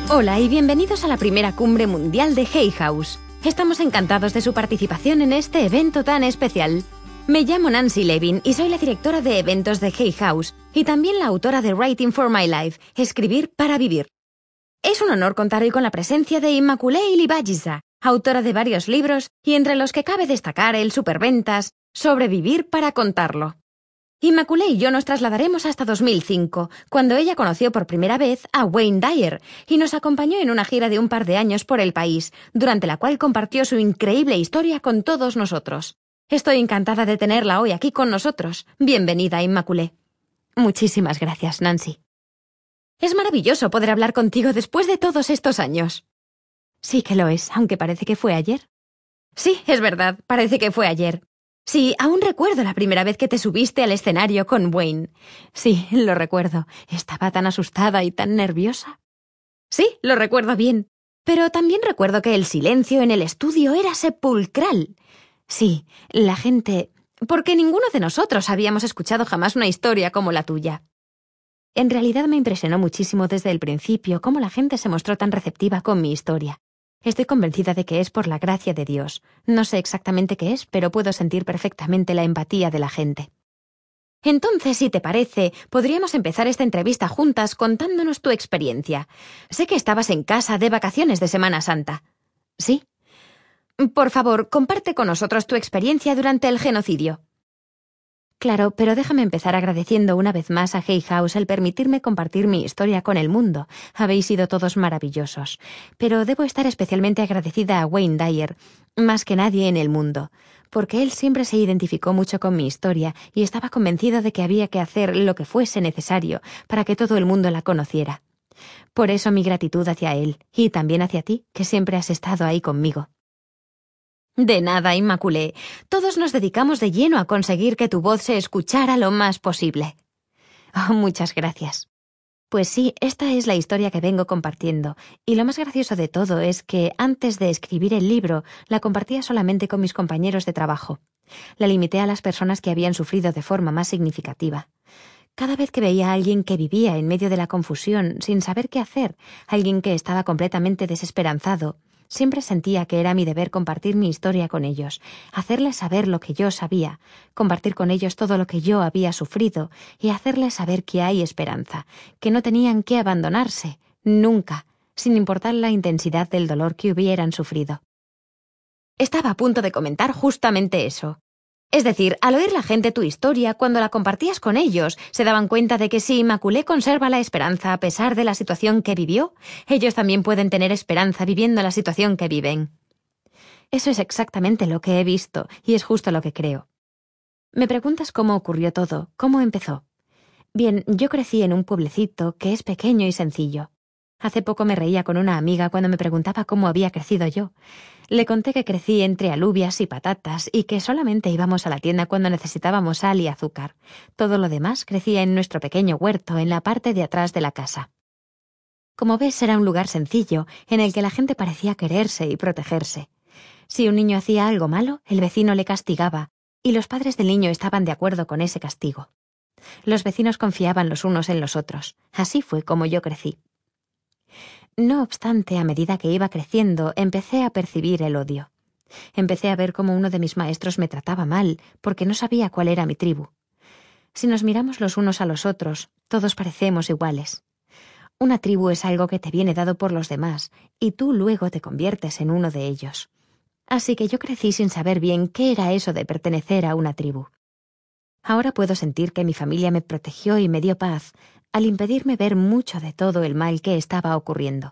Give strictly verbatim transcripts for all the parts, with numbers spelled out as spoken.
Hola y bienvenidos a la primera cumbre mundial de Hay House. Estamos encantados de su participación en este evento tan especial. Me llamo Nancy Levin y soy la directora de eventos de Hay House y también la autora de Writing for My Life, Escribir para Vivir. Es un honor contar hoy con la presencia de Immaculée Ilibagiza, autora de varios libros y entre los que cabe destacar el superventas Sobrevivir para contarlo. Immaculée y yo nos trasladaremos hasta dos mil cinco, cuando ella conoció por primera vez a Wayne Dyer y nos acompañó en una gira de un par de años por el país, durante la cual compartió su increíble historia con todos nosotros. Estoy encantada de tenerla hoy aquí con nosotros. Bienvenida, Immaculée. Muchísimas gracias, Nancy. Es maravilloso poder hablar contigo después de todos estos años. Sí que lo es, aunque parece que fue ayer. Sí, es verdad, parece que fue ayer. Sí, aún recuerdo la primera vez que te subiste al escenario con Wayne. Sí, lo recuerdo. Estaba tan asustada y tan nerviosa. Sí, lo recuerdo bien. Pero también recuerdo que el silencio en el estudio era sepulcral. Sí, la gente... porque ninguno de nosotros habíamos escuchado jamás una historia como la tuya. En realidad me impresionó muchísimo desde el principio cómo la gente se mostró tan receptiva con mi historia. Estoy convencida de que es por la gracia de Dios. No sé exactamente qué es, pero puedo sentir perfectamente la empatía de la gente. Entonces, si te parece, podríamos empezar esta entrevista juntas contándonos tu experiencia. Sé que estabas en casa de vacaciones de Semana Santa. ¿Sí? Por favor, comparte con nosotros tu experiencia durante el genocidio. Claro, pero déjame empezar agradeciendo una vez más a Hay House el permitirme compartir mi historia con el mundo. Habéis sido todos maravillosos. Pero debo estar especialmente agradecida a Wayne Dyer, más que nadie en el mundo, porque él siempre se identificó mucho con mi historia y estaba convencido de que había que hacer lo que fuese necesario para que todo el mundo la conociera. Por eso mi gratitud hacia él, y también hacia ti, que siempre has estado ahí conmigo. De nada, Immaculée. Todos nos dedicamos de lleno a conseguir que tu voz se escuchara lo más posible. Oh, muchas gracias. Pues sí, esta es la historia que vengo compartiendo, y lo más gracioso de todo es que, antes de escribir el libro, la compartía solamente con mis compañeros de trabajo. La limité a las personas que habían sufrido de forma más significativa. Cada vez que veía a alguien que vivía en medio de la confusión, sin saber qué hacer, alguien que estaba completamente desesperanzado, siempre sentía que era mi deber compartir mi historia con ellos, hacerles saber lo que yo sabía, compartir con ellos todo lo que yo había sufrido y hacerles saber que hay esperanza, que no tenían que abandonarse, nunca, sin importar la intensidad del dolor que hubieran sufrido. Estaba a punto de comentar justamente eso. Es decir, al oír la gente tu historia, cuando la compartías con ellos, se daban cuenta de que si Immaculée conserva la esperanza a pesar de la situación que vivió, ellos también pueden tener esperanza viviendo la situación que viven. Eso es exactamente lo que he visto, y es justo lo que creo. Me preguntas cómo ocurrió todo, cómo empezó. Bien, yo crecí en un pueblecito que es pequeño y sencillo. Hace poco me reía con una amiga cuando me preguntaba cómo había crecido yo. Le conté que crecí entre alubias y patatas y que solamente íbamos a la tienda cuando necesitábamos sal y azúcar. Todo lo demás crecía en nuestro pequeño huerto en la parte de atrás de la casa. Como ves, era un lugar sencillo en el que la gente parecía quererse y protegerse. Si un niño hacía algo malo, el vecino le castigaba, y los padres del niño estaban de acuerdo con ese castigo. Los vecinos confiaban los unos en los otros. Así fue como yo crecí. No obstante, a medida que iba creciendo, empecé a percibir el odio. Empecé a ver cómo uno de mis maestros me trataba mal, porque no sabía cuál era mi tribu. Si nos miramos los unos a los otros, todos parecemos iguales. Una tribu es algo que te viene dado por los demás, y tú luego te conviertes en uno de ellos. Así que yo crecí sin saber bien qué era eso de pertenecer a una tribu. Ahora puedo sentir que mi familia me protegió y me dio paz, al impedirme ver mucho de todo el mal que estaba ocurriendo.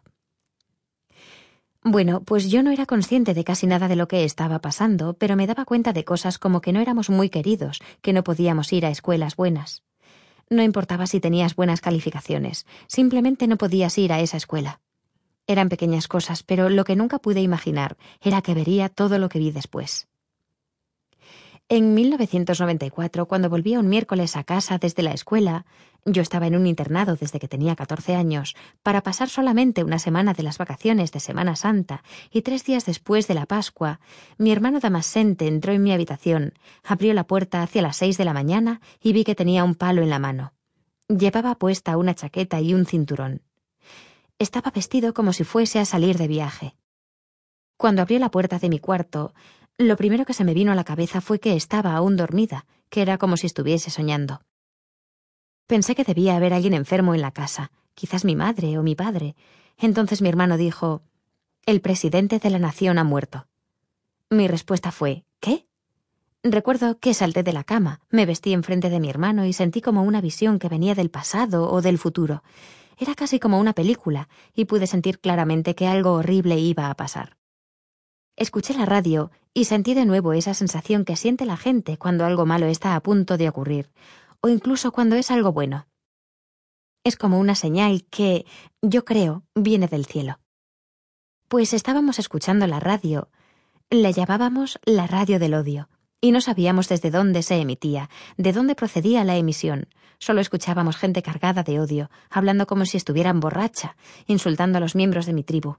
Bueno, pues yo no era consciente de casi nada de lo que estaba pasando, pero me daba cuenta de cosas como que no éramos muy queridos, que no podíamos ir a escuelas buenas. No importaba si tenías buenas calificaciones, simplemente no podías ir a esa escuela. Eran pequeñas cosas, pero lo que nunca pude imaginar era que vería todo lo que vi después. En mil novecientos noventa y cuatro, cuando volvía un miércoles a casa desde la escuela, yo estaba en un internado desde que tenía catorce años, para pasar solamente una semana de las vacaciones de Semana Santa, y tres días después de la Pascua, mi hermano Damascente entró en mi habitación, abrió la puerta hacia las seis de la mañana y vi que tenía un palo en la mano. Llevaba puesta una chaqueta y un cinturón. Estaba vestido como si fuese a salir de viaje. Cuando abrió la puerta de mi cuarto, lo primero que se me vino a la cabeza fue que estaba aún dormida, que era como si estuviese soñando. Pensé que debía haber alguien enfermo en la casa, quizás mi madre o mi padre. Entonces mi hermano dijo: «El presidente de la nación ha muerto». Mi respuesta fue: «¿Qué?». Recuerdo que salté de la cama, me vestí enfrente de mi hermano y sentí como una visión que venía del pasado o del futuro. Era casi como una película, y pude sentir claramente que algo horrible iba a pasar. Escuché la radio y sentí de nuevo esa sensación que siente la gente cuando algo malo está a punto de ocurrir, o incluso cuando es algo bueno. Es como una señal que, yo creo, viene del cielo. Pues estábamos escuchando la radio. La llamábamos la radio del odio, y no sabíamos desde dónde se emitía, de dónde procedía la emisión. Solo escuchábamos gente cargada de odio, hablando como si estuvieran borracha, insultando a los miembros de mi tribu.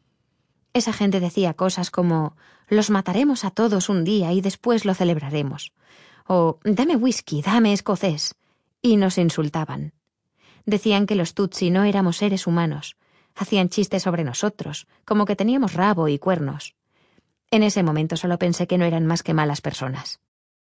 Esa gente decía cosas como: «Los mataremos a todos un día y después lo celebraremos», o «Dame whisky, dame escocés», y nos insultaban. Decían que los Tutsi no éramos seres humanos. Hacían chistes sobre nosotros, como que teníamos rabo y cuernos. En ese momento solo pensé que no eran más que malas personas.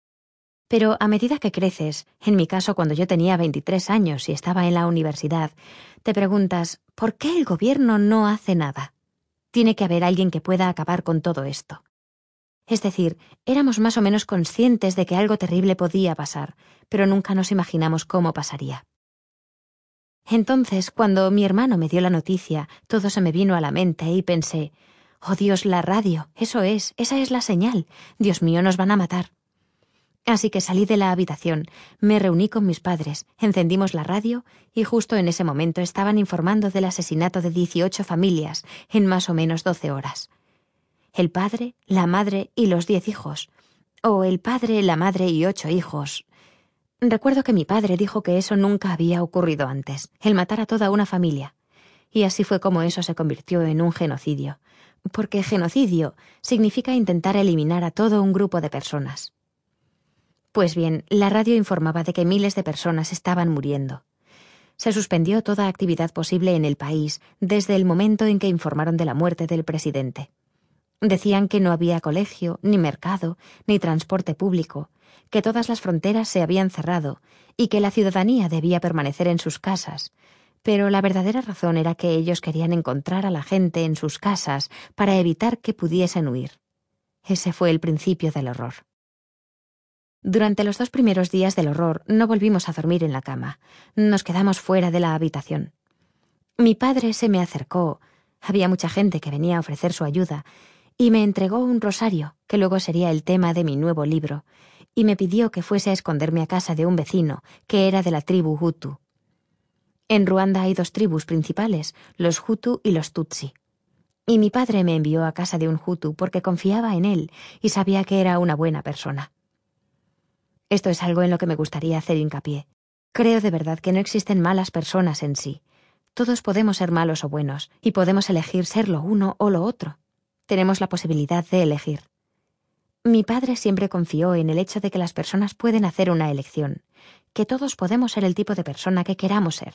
Pero a medida que creces, en mi caso cuando yo tenía veintitrés años y estaba en la universidad, te preguntas: ¿por qué el gobierno no hace nada? Tiene que haber alguien que pueda acabar con todo esto. Es decir, éramos más o menos conscientes de que algo terrible podía pasar, pero nunca nos imaginamos cómo pasaría. Entonces, cuando mi hermano me dio la noticia, todo se me vino a la mente y pensé: «Oh Dios, la radio, eso es, esa es la señal. Dios mío, nos van a matar». Así que salí de la habitación, me reuní con mis padres, encendimos la radio y justo en ese momento estaban informando del asesinato de dieciocho familias en más o menos doce horas. El padre, la madre y los diez hijos. O el padre, la madre y ocho hijos. Recuerdo que mi padre dijo que eso nunca había ocurrido antes, el matar a toda una familia. Y así fue como eso se convirtió en un genocidio. Porque genocidio significa intentar eliminar a todo un grupo de personas. Pues bien, la radio informaba de que miles de personas estaban muriendo. Se suspendió toda actividad posible en el país desde el momento en que informaron de la muerte del presidente. Decían que no había colegio, ni mercado, ni transporte público, que todas las fronteras se habían cerrado y que la ciudadanía debía permanecer en sus casas. Pero la verdadera razón era que ellos querían encontrar a la gente en sus casas para evitar que pudiesen huir. Ese fue el principio del horror. Durante los dos primeros días del horror no volvimos a dormir en la cama. Nos quedamos fuera de la habitación. Mi padre se me acercó, había mucha gente que venía a ofrecer su ayuda, y me entregó un rosario, que luego sería el tema de mi nuevo libro, y me pidió que fuese a esconderme a casa de un vecino, que era de la tribu Hutu. En Ruanda hay dos tribus principales, los Hutu y los Tutsi. Y mi padre me envió a casa de un Hutu porque confiaba en él y sabía que era una buena persona. Esto es algo en lo que me gustaría hacer hincapié. Creo de verdad que no existen malas personas en sí. Todos podemos ser malos o buenos, y podemos elegir ser lo uno o lo otro. Tenemos la posibilidad de elegir. Mi padre siempre confió en el hecho de que las personas pueden hacer una elección, que todos podemos ser el tipo de persona que queramos ser.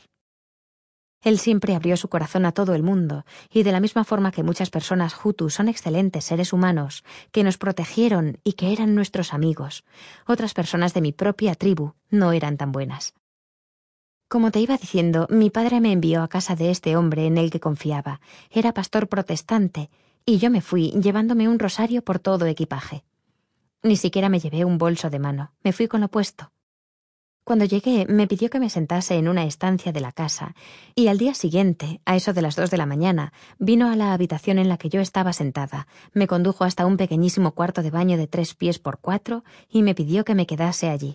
Él siempre abrió su corazón a todo el mundo, y de la misma forma que muchas personas Hutu son excelentes seres humanos, que nos protegieron y que eran nuestros amigos, otras personas de mi propia tribu no eran tan buenas. Como te iba diciendo, mi padre me envió a casa de este hombre en el que confiaba. Era pastor protestante, y yo me fui llevándome un rosario por todo equipaje. Ni siquiera me llevé un bolso de mano, me fui con lo puesto. Cuando llegué, me pidió que me sentase en una estancia de la casa, y al día siguiente, a eso de las dos de la mañana, vino a la habitación en la que yo estaba sentada, me condujo hasta un pequeñísimo cuarto de baño de tres pies por cuatro y me pidió que me quedase allí.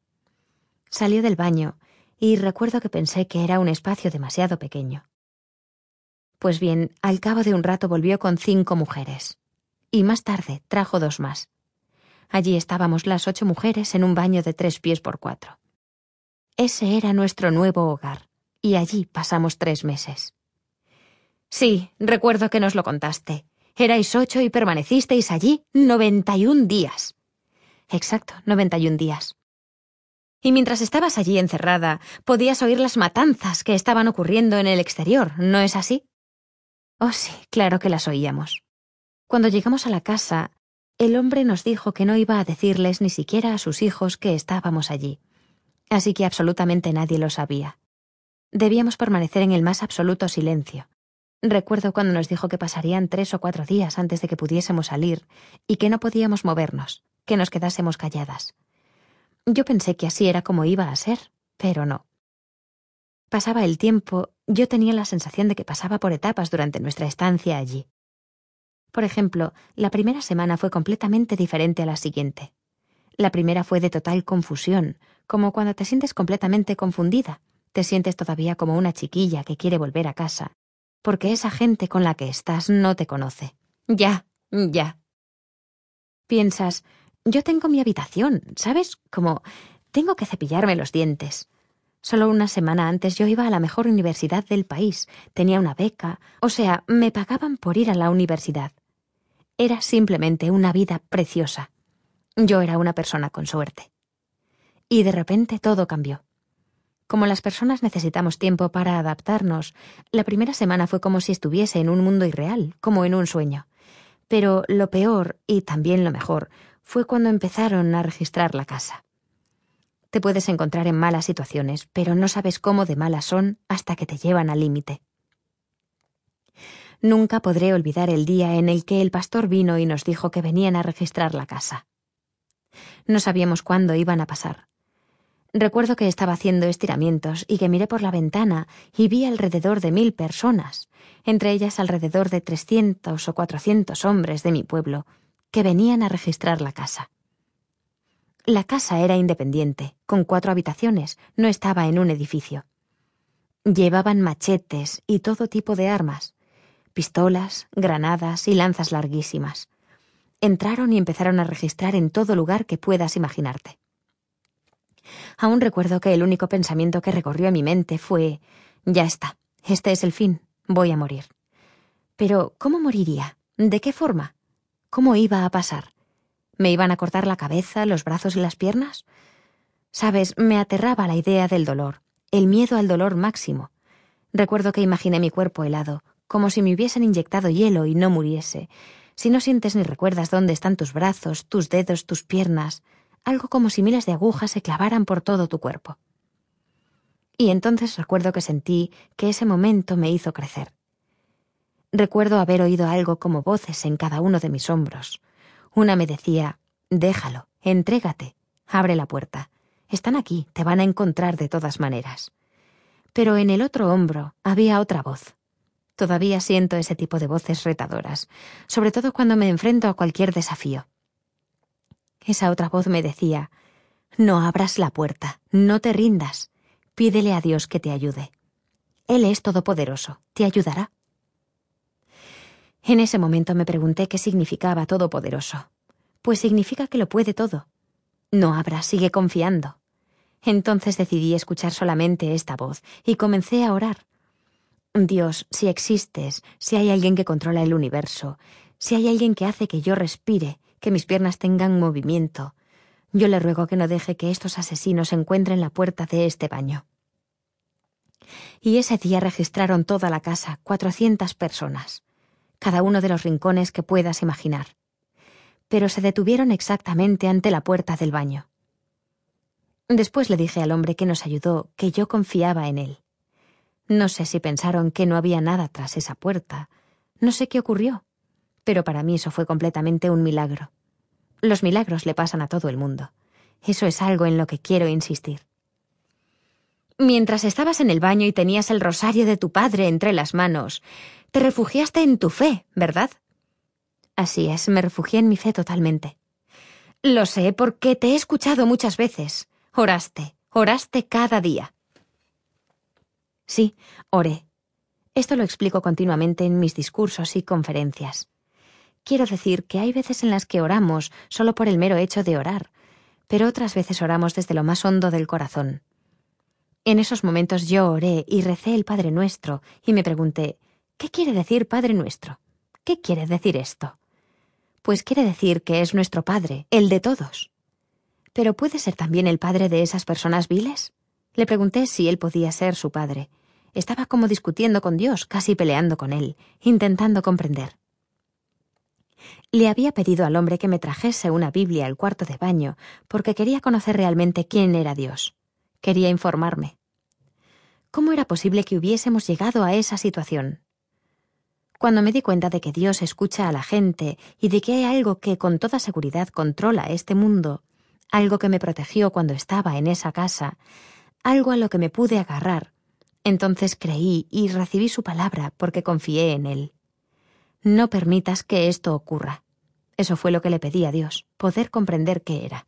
Salió del baño, y recuerdo que pensé que era un espacio demasiado pequeño. Pues bien, al cabo de un rato volvió con cinco mujeres, y más tarde trajo dos más. Allí estábamos las ocho mujeres en un baño de tres pies por cuatro. Ese era nuestro nuevo hogar, y allí pasamos tres meses. Sí, recuerdo que nos lo contaste. Erais ocho y permanecisteis allí noventa y un días. Exacto, noventa y un días. Y mientras estabas allí encerrada, podías oír las matanzas que estaban ocurriendo en el exterior, ¿no es así? Oh, sí, claro que las oíamos. Cuando llegamos a la casa, el hombre nos dijo que no iba a decirles ni siquiera a sus hijos que estábamos allí. Así que absolutamente nadie lo sabía. Debíamos permanecer en el más absoluto silencio. Recuerdo cuando nos dijo que pasarían tres o cuatro días antes de que pudiésemos salir y que no podíamos movernos, que nos quedásemos calladas. Yo pensé que así era como iba a ser, pero no. Pasaba el tiempo, yo tenía la sensación de que pasaba por etapas durante nuestra estancia allí. Por ejemplo, la primera semana fue completamente diferente a la siguiente. La primera fue de total confusión, como cuando te sientes completamente confundida. Te sientes todavía como una chiquilla que quiere volver a casa, porque esa gente con la que estás no te conoce. Ya, ya. Piensas, yo tengo mi habitación, ¿sabes? Como, tengo que cepillarme los dientes. Solo una semana antes yo iba a la mejor universidad del país, tenía una beca, o sea, me pagaban por ir a la universidad. Era simplemente una vida preciosa. Yo era una persona con suerte. Y de repente todo cambió. Como las personas necesitamos tiempo para adaptarnos, la primera semana fue como si estuviese en un mundo irreal, como en un sueño. Pero lo peor, y también lo mejor, fue cuando empezaron a registrar la casa. Te puedes encontrar en malas situaciones, pero no sabes cómo de malas son hasta que te llevan al límite. Nunca podré olvidar el día en el que el pastor vino y nos dijo que venían a registrar la casa. No sabíamos cuándo iban a pasar. Recuerdo que estaba haciendo estiramientos y que miré por la ventana y vi alrededor de mil personas, entre ellas alrededor de trescientos o cuatrocientos hombres de mi pueblo, que venían a registrar la casa. La casa era independiente, con cuatro habitaciones, no estaba en un edificio. Llevaban machetes y todo tipo de armas, pistolas, granadas y lanzas larguísimas. Entraron y empezaron a registrar en todo lugar que puedas imaginarte. Aún recuerdo que el único pensamiento que recorrió mi mente fue: ya está, este es el fin, voy a morir. Pero, ¿cómo moriría? ¿De qué forma? ¿Cómo iba a pasar? ¿Me iban a cortar la cabeza, los brazos y las piernas? Sabes, me aterraba la idea del dolor, el miedo al dolor máximo. Recuerdo que imaginé mi cuerpo helado, como si me hubiesen inyectado hielo y no muriese. Si no sientes ni recuerdas dónde están tus brazos, tus dedos, tus piernas, algo como si miles de agujas se clavaran por todo tu cuerpo. Y entonces recuerdo que sentí que ese momento me hizo crecer. Recuerdo haber oído algo como voces en cada uno de mis hombros. Una me decía: déjalo, entrégate, abre la puerta. Están aquí, te van a encontrar de todas maneras. Pero en el otro hombro había otra voz. Todavía siento ese tipo de voces retadoras, sobre todo cuando me enfrento a cualquier desafío. Esa otra voz me decía: no abras la puerta, no te rindas, pídele a Dios que te ayude. Él es todopoderoso, te ayudará. En ese momento me pregunté qué significaba todopoderoso. Pues significa que lo puede todo. No abras, sigue confiando. Entonces decidí escuchar solamente esta voz y comencé a orar. Dios, si existes, si hay alguien que controla el universo, si hay alguien que hace que yo respire, que mis piernas tengan movimiento, yo le ruego que no deje que estos asesinos encuentren la puerta de este baño. Y ese día registraron toda la casa, cuatrocientas personas, cada uno de los rincones que puedas imaginar. Pero se detuvieron exactamente ante la puerta del baño. Después le dije al hombre que nos ayudó que yo confiaba en él. No sé si pensaron que no había nada tras esa puerta. No sé qué ocurrió. Pero para mí eso fue completamente un milagro. Los milagros le pasan a todo el mundo. Eso es algo en lo que quiero insistir. Mientras estabas en el baño y tenías el rosario de tu padre entre las manos, te refugiaste en tu fe, ¿verdad? Así es, me refugié en mi fe totalmente. Lo sé porque te he escuchado muchas veces. Oraste, oraste cada día. Sí, oré. Esto lo explico continuamente en mis discursos y conferencias. Quiero decir que hay veces en las que oramos solo por el mero hecho de orar, pero otras veces oramos desde lo más hondo del corazón. En esos momentos yo oré y recé el Padre Nuestro y me pregunté: ¿qué quiere decir Padre Nuestro? ¿Qué quiere decir esto? Pues quiere decir que es nuestro Padre, el de todos. ¿Pero puede ser también el padre de esas personas viles? Le pregunté si él podía ser su padre. Estaba como discutiendo con Dios, casi peleando con él, intentando comprender. Le había pedido al hombre que me trajese una Biblia al cuarto de baño porque quería conocer realmente quién era Dios. Quería informarme. ¿Cómo era posible que hubiésemos llegado a esa situación? Cuando me di cuenta de que Dios escucha a la gente y de que hay algo que con toda seguridad controla este mundo, algo que me protegió cuando estaba en esa casa, algo a lo que me pude agarrar, entonces creí y recibí su palabra porque confié en él. No permitas que esto ocurra. Eso fue lo que le pedí a Dios, poder comprender qué era.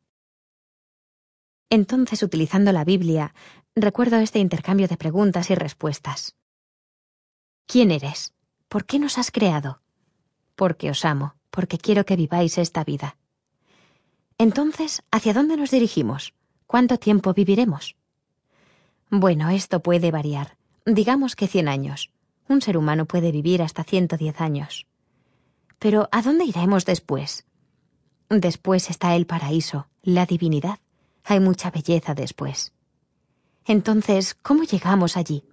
Entonces, utilizando la Biblia, recuerdo este intercambio de preguntas y respuestas. ¿Quién eres? ¿Por qué nos has creado? Porque os amo, porque quiero que viváis esta vida. Entonces, ¿hacia dónde nos dirigimos? ¿Cuánto tiempo viviremos? Bueno, esto puede variar. Digamos que cien años. Un ser humano puede vivir hasta ciento diez años. Pero, ¿a dónde iremos después? Después está el paraíso, la divinidad. Hay mucha belleza después. Entonces, ¿cómo llegamos allí?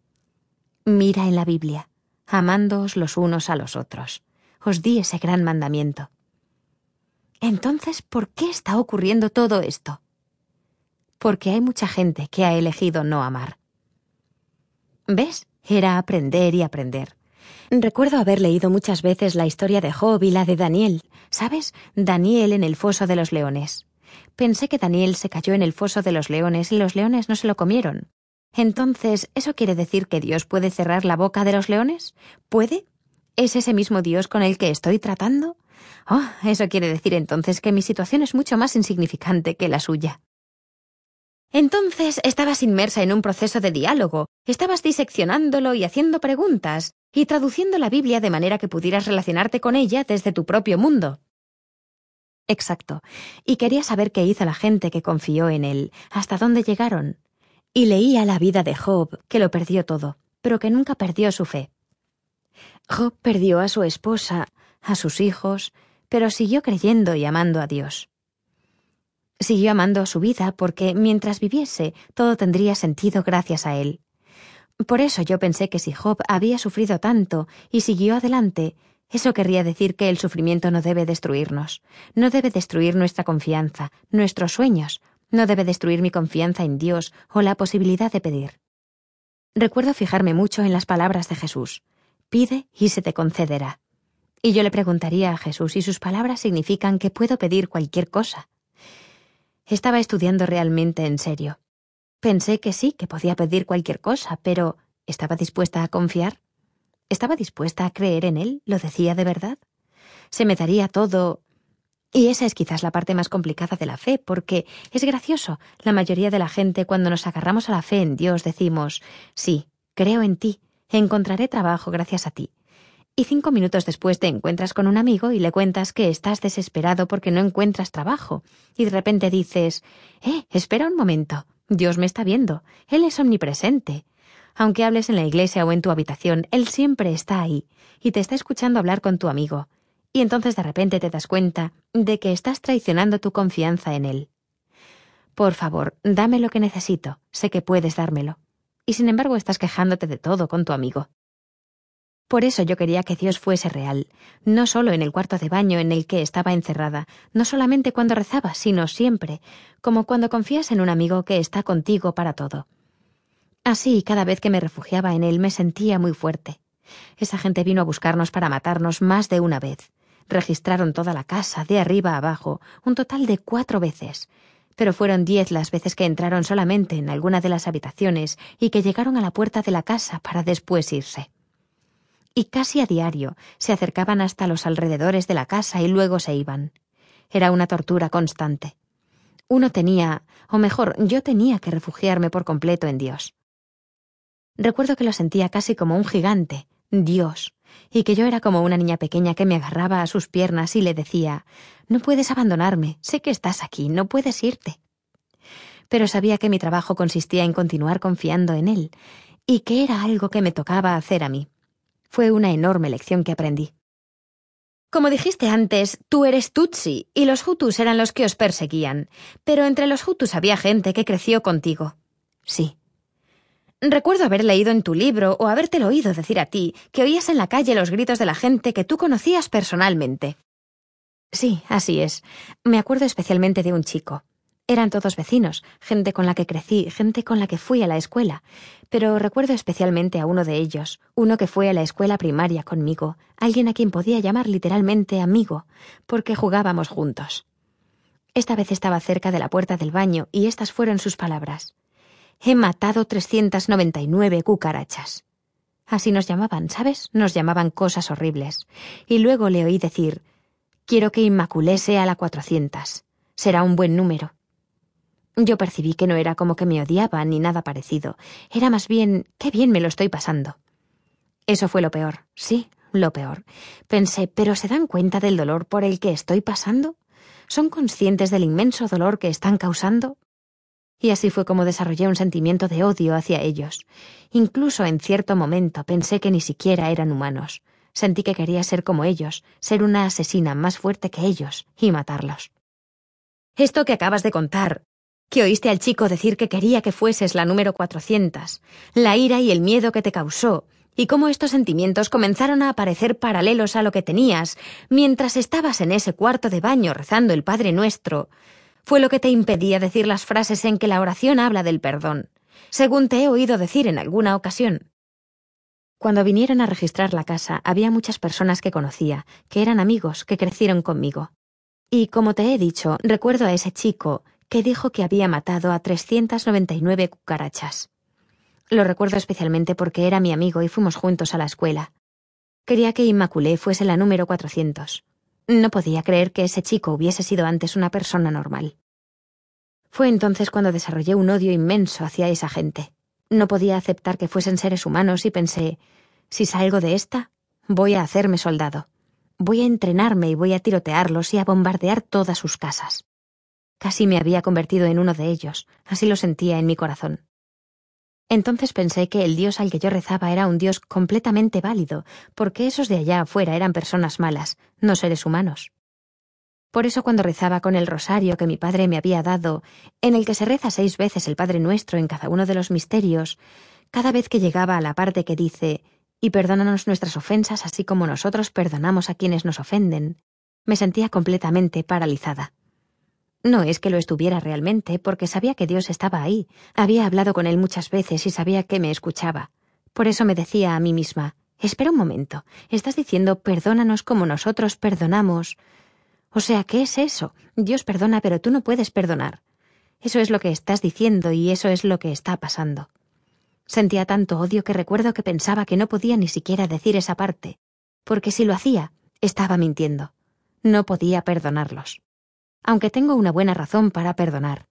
Mira en la Biblia, amándoos los unos a los otros. Os di ese gran mandamiento. Entonces, ¿por qué está ocurriendo todo esto? Porque hay mucha gente que ha elegido no amar. ¿Ves? Era aprender y aprender. Recuerdo haber leído muchas veces la historia de Job y la de Daniel. ¿Sabes? Daniel en el foso de los leones. Pensé que Daniel se cayó en el foso de los leones y los leones no se lo comieron. Entonces, ¿eso quiere decir que Dios puede cerrar la boca de los leones? ¿Puede? ¿Es ese mismo Dios con el que estoy tratando? Oh, eso quiere decir entonces que mi situación es mucho más insignificante que la suya. Entonces estabas inmersa en un proceso de diálogo, estabas diseccionándolo y haciendo preguntas, y traduciendo la Biblia de manera que pudieras relacionarte con ella desde tu propio mundo. Exacto, y quería saber qué hizo la gente que confió en él, hasta dónde llegaron. Y leía la vida de Job, que lo perdió todo, pero que nunca perdió su fe. Job perdió a su esposa, a sus hijos, pero siguió creyendo y amando a Dios. Siguió amando su vida porque, mientras viviese, todo tendría sentido gracias a él. Por eso yo pensé que si Job había sufrido tanto y siguió adelante, eso querría decir que el sufrimiento no debe destruirnos, no debe destruir nuestra confianza, nuestros sueños, no debe destruir mi confianza en Dios o la posibilidad de pedir. Recuerdo fijarme mucho en las palabras de Jesús. Pide y se te concederá. Y yo le preguntaría a Jesús si sus palabras significan que puedo pedir cualquier cosa. Estaba estudiando realmente en serio. Pensé que sí, que podía pedir cualquier cosa, pero ¿estaba dispuesta a confiar? ¿Estaba dispuesta a creer en él? ¿Lo decía de verdad? ¿Se me daría todo? Y esa es quizás la parte más complicada de la fe, porque es gracioso. La mayoría de la gente, cuando nos agarramos a la fe en Dios, decimos, sí, creo en ti, encontraré trabajo gracias a ti. Y cinco minutos después te encuentras con un amigo y le cuentas que estás desesperado porque no encuentras trabajo. Y de repente dices, eh, espera un momento, Dios me está viendo, Él es omnipresente. Aunque hables en la iglesia o en tu habitación, Él siempre está ahí y te está escuchando hablar con tu amigo. Y entonces de repente te das cuenta de que estás traicionando tu confianza en Él. Por favor, dame lo que necesito, sé que puedes dármelo. Y sin embargo estás quejándote de todo con tu amigo. Por eso yo quería que Dios fuese real, no solo en el cuarto de baño en el que estaba encerrada, no solamente cuando rezaba, sino siempre, como cuando confías en un amigo que está contigo para todo. Así, cada vez que me refugiaba en él me sentía muy fuerte. Esa gente vino a buscarnos para matarnos más de una vez. Registraron toda la casa, de arriba a abajo, un total de cuatro veces. Pero fueron diez las veces que entraron solamente en alguna de las habitaciones y que llegaron a la puerta de la casa para después irse. Y casi a diario se acercaban hasta los alrededores de la casa y luego se iban. Era una tortura constante. Uno tenía, o mejor, yo tenía que refugiarme por completo en Dios. Recuerdo que lo sentía casi como un gigante, Dios, y que yo era como una niña pequeña que me agarraba a sus piernas y le decía, no puedes abandonarme, sé que estás aquí, no puedes irte. Pero sabía que mi trabajo consistía en continuar confiando en él, y que era algo que me tocaba hacer a mí. Fue una enorme lección que aprendí. Como dijiste antes, tú eres Tutsi y los Hutus eran los que os perseguían, pero entre los Hutus había gente que creció contigo. Sí. Recuerdo haber leído en tu libro o habértelo oído decir a ti que oías en la calle los gritos de la gente que tú conocías personalmente. Sí, así es. Me acuerdo especialmente de un chico. Eran todos vecinos, gente con la que crecí, gente con la que fui a la escuela, pero recuerdo especialmente a uno de ellos, uno que fue a la escuela primaria conmigo, alguien a quien podía llamar literalmente amigo, porque jugábamos juntos. Esta vez estaba cerca de la puerta del baño y estas fueron sus palabras. He matado trescientas noventa y nueve cucarachas. Así nos llamaban, ¿sabes? Nos llamaban cosas horribles. Y luego le oí decir, quiero que Inmaculé sea la cuatrocientas. Será un buen número. Yo percibí que no era como que me odiaba ni nada parecido. Era más bien, qué bien me lo estoy pasando. Eso fue lo peor, sí, lo peor. Pensé, ¿pero se dan cuenta del dolor por el que estoy pasando? ¿Son conscientes del inmenso dolor que están causando? Y así fue como desarrollé un sentimiento de odio hacia ellos. Incluso en cierto momento pensé que ni siquiera eran humanos. Sentí que quería ser como ellos, ser una asesina más fuerte que ellos y matarlos. Esto que acabas de contar, que oíste al chico decir que quería que fueses la número cuatrocientas, la ira y el miedo que te causó, y cómo estos sentimientos comenzaron a aparecer paralelos a lo que tenías mientras estabas en ese cuarto de baño rezando el Padre Nuestro, fue lo que te impedía decir las frases en que la oración habla del perdón, según te he oído decir en alguna ocasión. Cuando vinieron a registrar la casa, había muchas personas que conocía, que eran amigos, que crecieron conmigo. Y, como te he dicho, recuerdo a ese chico que dijo que había matado a trescientas noventa y nueve cucarachas. Lo recuerdo especialmente porque era mi amigo y fuimos juntos a la escuela. Quería que Inmaculé fuese la número cuatrocientos. No podía creer que ese chico hubiese sido antes una persona normal. Fue entonces cuando desarrollé un odio inmenso hacia esa gente. No podía aceptar que fuesen seres humanos y pensé, si salgo de esta, voy a hacerme soldado. Voy a entrenarme y voy a tirotearlos y a bombardear todas sus casas. Casi me había convertido en uno de ellos, así lo sentía en mi corazón. Entonces pensé que el Dios al que yo rezaba era un Dios completamente válido, porque esos de allá afuera eran personas malas, no seres humanos. Por eso cuando rezaba con el rosario que mi padre me había dado, en el que se reza seis veces el Padre Nuestro en cada uno de los misterios, cada vez que llegaba a la parte que dice «y perdónanos nuestras ofensas así como nosotros perdonamos a quienes nos ofenden», me sentía completamente paralizada. No es que lo estuviera realmente, porque sabía que Dios estaba ahí, había hablado con él muchas veces y sabía que me escuchaba. Por eso me decía a mí misma, espera un momento, estás diciendo perdónanos como nosotros perdonamos. O sea, ¿qué es eso? Dios perdona, pero tú no puedes perdonar. Eso es lo que estás diciendo y eso es lo que está pasando. Sentía tanto odio que recuerdo que pensaba que no podía ni siquiera decir esa parte, porque si lo hacía, estaba mintiendo. No podía perdonarlos. Aunque tengo una buena razón para perdonar.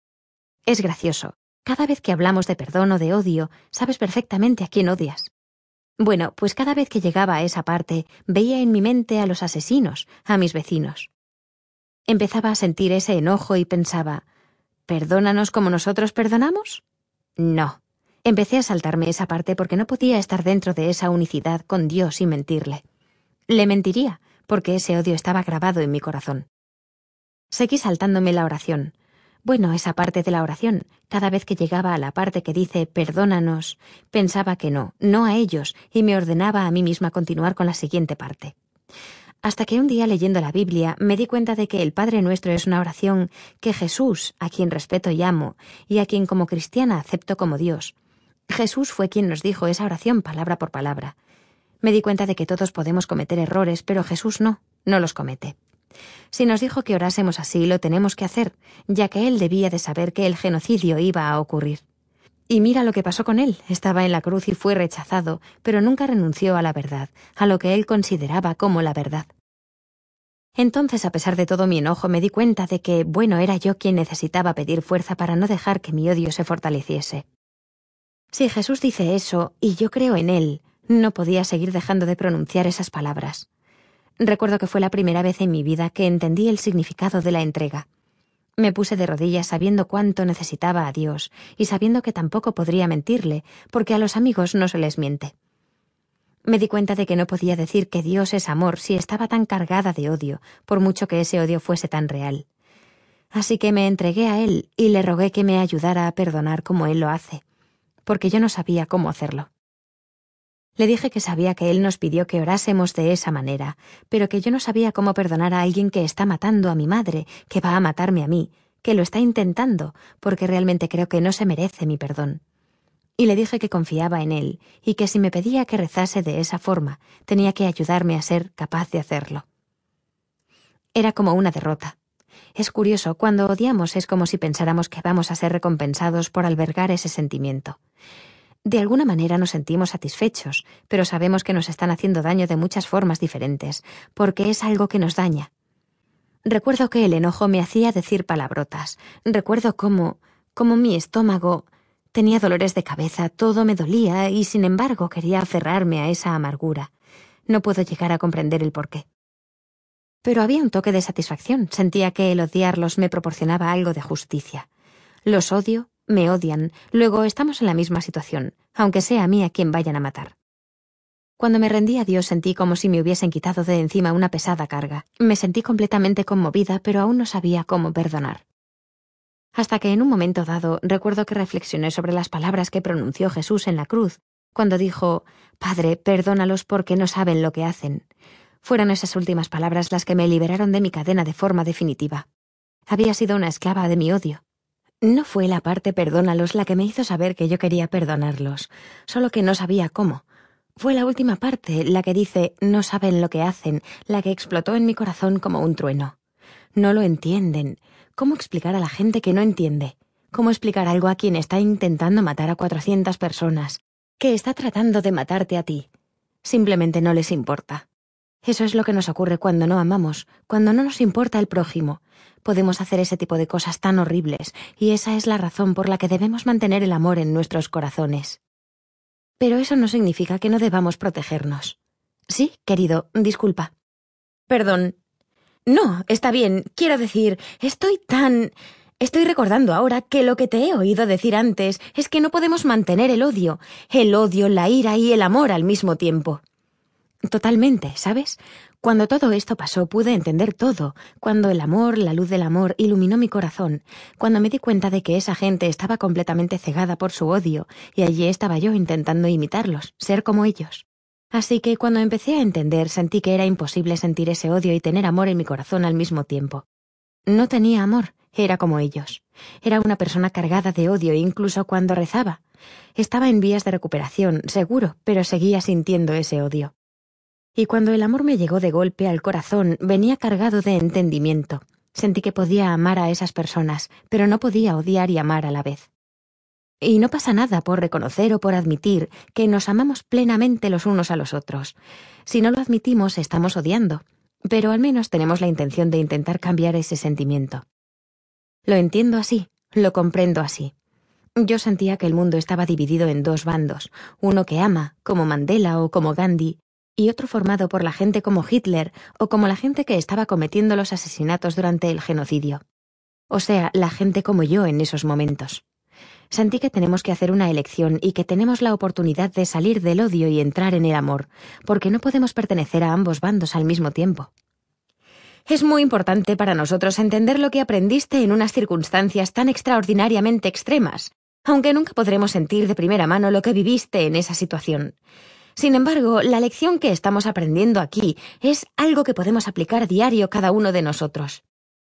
Es gracioso. Cada vez que hablamos de perdón o de odio, sabes perfectamente a quién odias. Bueno, pues cada vez que llegaba a esa parte, veía en mi mente a los asesinos, a mis vecinos. Empezaba a sentir ese enojo y pensaba, ¿perdónanos como nosotros perdonamos? No. Empecé a saltarme esa parte porque no podía estar dentro de esa unicidad con Dios y mentirle. Le mentiría, porque ese odio estaba grabado en mi corazón. Seguí saltándome la oración. Bueno, esa parte de la oración, cada vez que llegaba a la parte que dice «perdónanos», pensaba que no, no a ellos, y me ordenaba a mí misma continuar con la siguiente parte. Hasta que un día leyendo la Biblia me di cuenta de que el Padre Nuestro es una oración que Jesús, a quien respeto y amo, y a quien como cristiana acepto como Dios. Jesús fue quien nos dijo esa oración palabra por palabra. Me di cuenta de que todos podemos cometer errores, pero Jesús no, no los comete. Si nos dijo que orásemos así, lo tenemos que hacer, ya que él debía de saber que el genocidio iba a ocurrir. Y mira lo que pasó con él. Estaba en la cruz y fue rechazado, pero nunca renunció a la verdad, a lo que él consideraba como la verdad. Entonces, a pesar de todo mi enojo, me di cuenta de que, bueno, era yo quien necesitaba pedir fuerza para no dejar que mi odio se fortaleciese. Si Jesús dice eso, y yo creo en él, no podía seguir dejando de pronunciar esas palabras. Recuerdo que fue la primera vez en mi vida que entendí el significado de la entrega. Me puse de rodillas sabiendo cuánto necesitaba a Dios y sabiendo que tampoco podría mentirle, porque a los amigos no se les miente. Me di cuenta de que no podía decir que Dios es amor si estaba tan cargada de odio, por mucho que ese odio fuese tan real. Así que me entregué a Él y le rogué que me ayudara a perdonar como Él lo hace, porque yo no sabía cómo hacerlo. Le dije que sabía que Él nos pidió que orásemos de esa manera, pero que yo no sabía cómo perdonar a alguien que está matando a mi madre, que va a matarme a mí, que lo está intentando, porque realmente creo que no se merece mi perdón. Y le dije que confiaba en Él, y que si me pedía que rezase de esa forma, tenía que ayudarme a ser capaz de hacerlo. Era como una derrota. Es curioso, cuando odiamos es como si pensáramos que vamos a ser recompensados por albergar ese sentimiento. De alguna manera nos sentimos satisfechos, pero sabemos que nos están haciendo daño de muchas formas diferentes, porque es algo que nos daña. Recuerdo que el enojo me hacía decir palabrotas. Recuerdo cómo, cómo mi estómago tenía dolores de cabeza, todo me dolía y sin embargo quería aferrarme a esa amargura. No puedo llegar a comprender el porqué. Pero había un toque de satisfacción. Sentía que el odiarlos me proporcionaba algo de justicia. Los odio, me odian, luego estamos en la misma situación, aunque sea a mí a quien vayan a matar. Cuando me rendí a Dios sentí como si me hubiesen quitado de encima una pesada carga. Me sentí completamente conmovida, pero aún no sabía cómo perdonar. Hasta que en un momento dado recuerdo que reflexioné sobre las palabras que pronunció Jesús en la cruz, cuando dijo: «Padre, perdónalos porque no saben lo que hacen». Fueron esas últimas palabras las que me liberaron de mi cadena de forma definitiva. Había sido una esclava de mi odio. No fue la parte perdónalos la que me hizo saber que yo quería perdonarlos, solo que no sabía cómo. Fue la última parte, la que dice no saben lo que hacen, la que explotó en mi corazón como un trueno. No lo entienden. ¿Cómo explicar a la gente que no entiende? ¿Cómo explicar algo a quien está intentando matar a cuatrocientas personas? Que está tratando de matarte a ti. Simplemente no les importa. Eso es lo que nos ocurre cuando no amamos, cuando no nos importa el prójimo. Podemos hacer ese tipo de cosas tan horribles, y esa es la razón por la que debemos mantener el amor en nuestros corazones. Pero eso no significa que no debamos protegernos. Sí, querido, disculpa. Perdón. No, está bien, quiero decir, estoy tan... Estoy recordando ahora que lo que te he oído decir antes es que no podemos mantener el odio, el odio, la ira y el amor al mismo tiempo. Totalmente, ¿sabes? Cuando todo esto pasó pude entender todo, cuando el amor, la luz del amor, iluminó mi corazón, cuando me di cuenta de que esa gente estaba completamente cegada por su odio, y allí estaba yo intentando imitarlos, ser como ellos. Así que cuando empecé a entender sentí que era imposible sentir ese odio y tener amor en mi corazón al mismo tiempo. No tenía amor, era como ellos. Era una persona cargada de odio incluso cuando rezaba. Estaba en vías de recuperación, seguro, pero seguía sintiendo ese odio. Y cuando el amor me llegó de golpe al corazón, venía cargado de entendimiento. Sentí que podía amar a esas personas, pero no podía odiar y amar a la vez. Y no pasa nada por reconocer o por admitir que nos amamos plenamente los unos a los otros. Si no lo admitimos, estamos odiando, pero al menos tenemos la intención de intentar cambiar ese sentimiento. Lo entiendo así, lo comprendo así. Yo sentía que el mundo estaba dividido en dos bandos, uno que ama, como Mandela o como Gandhi, y otro formado por la gente como Hitler o como la gente que estaba cometiendo los asesinatos durante el genocidio. O sea, la gente como yo en esos momentos. Sentí que tenemos que hacer una elección y que tenemos la oportunidad de salir del odio y entrar en el amor, porque no podemos pertenecer a ambos bandos al mismo tiempo. Es muy importante para nosotros entender lo que aprendiste en unas circunstancias tan extraordinariamente extremas, aunque nunca podremos sentir de primera mano lo que viviste en esa situación. Sin embargo, la lección que estamos aprendiendo aquí es algo que podemos aplicar a diario cada uno de nosotros.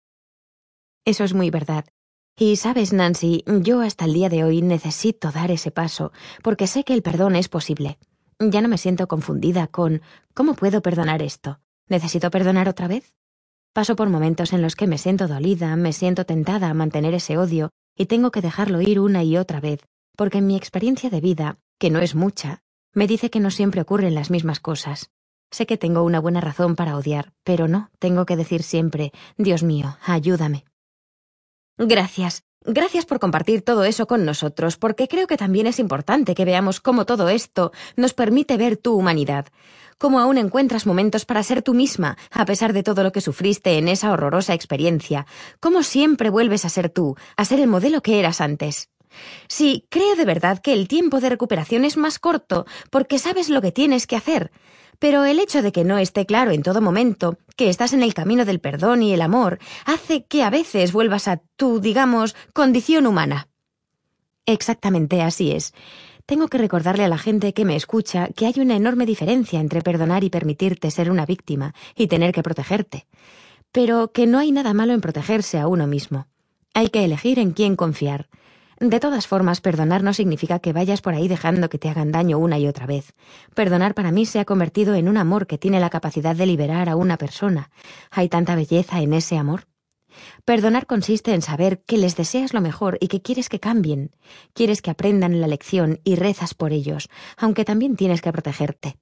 Eso es muy verdad. Y sabes, Nancy, yo hasta el día de hoy necesito dar ese paso, porque sé que el perdón es posible. Ya no me siento confundida con ¿cómo puedo perdonar esto? ¿Necesito perdonar otra vez? Paso por momentos en los que me siento dolida, me siento tentada a mantener ese odio y tengo que dejarlo ir una y otra vez, porque en mi experiencia de vida, que no es mucha, me dice que no siempre ocurren las mismas cosas. Sé que tengo una buena razón para odiar, pero no, tengo que decir siempre, Dios mío, ayúdame. Gracias. Gracias por compartir todo eso con nosotros, porque creo que también es importante que veamos cómo todo esto nos permite ver tu humanidad. Cómo aún encuentras momentos para ser tú misma, a pesar de todo lo que sufriste en esa horrorosa experiencia. Cómo siempre vuelves a ser tú, a ser el modelo que eras antes. Sí, creo de verdad que el tiempo de recuperación es más corto porque sabes lo que tienes que hacer, pero el hecho de que no esté claro en todo momento que estás en el camino del perdón y el amor hace que a veces vuelvas a tu, digamos, condición humana. Exactamente así es. Tengo que recordarle a la gente que me escucha que hay una enorme diferencia entre perdonar y permitirte ser una víctima y tener que protegerte, pero que no hay nada malo en protegerse a uno mismo. Hay que elegir en quién confiar. De todas formas, perdonar no significa que vayas por ahí dejando que te hagan daño una y otra vez. Perdonar para mí se ha convertido en un amor que tiene la capacidad de liberar a una persona. Hay tanta belleza en ese amor. Perdonar consiste en saber que les deseas lo mejor y que quieres que cambien. Quieres que aprendan la lección y rezas por ellos, aunque también tienes que protegerte.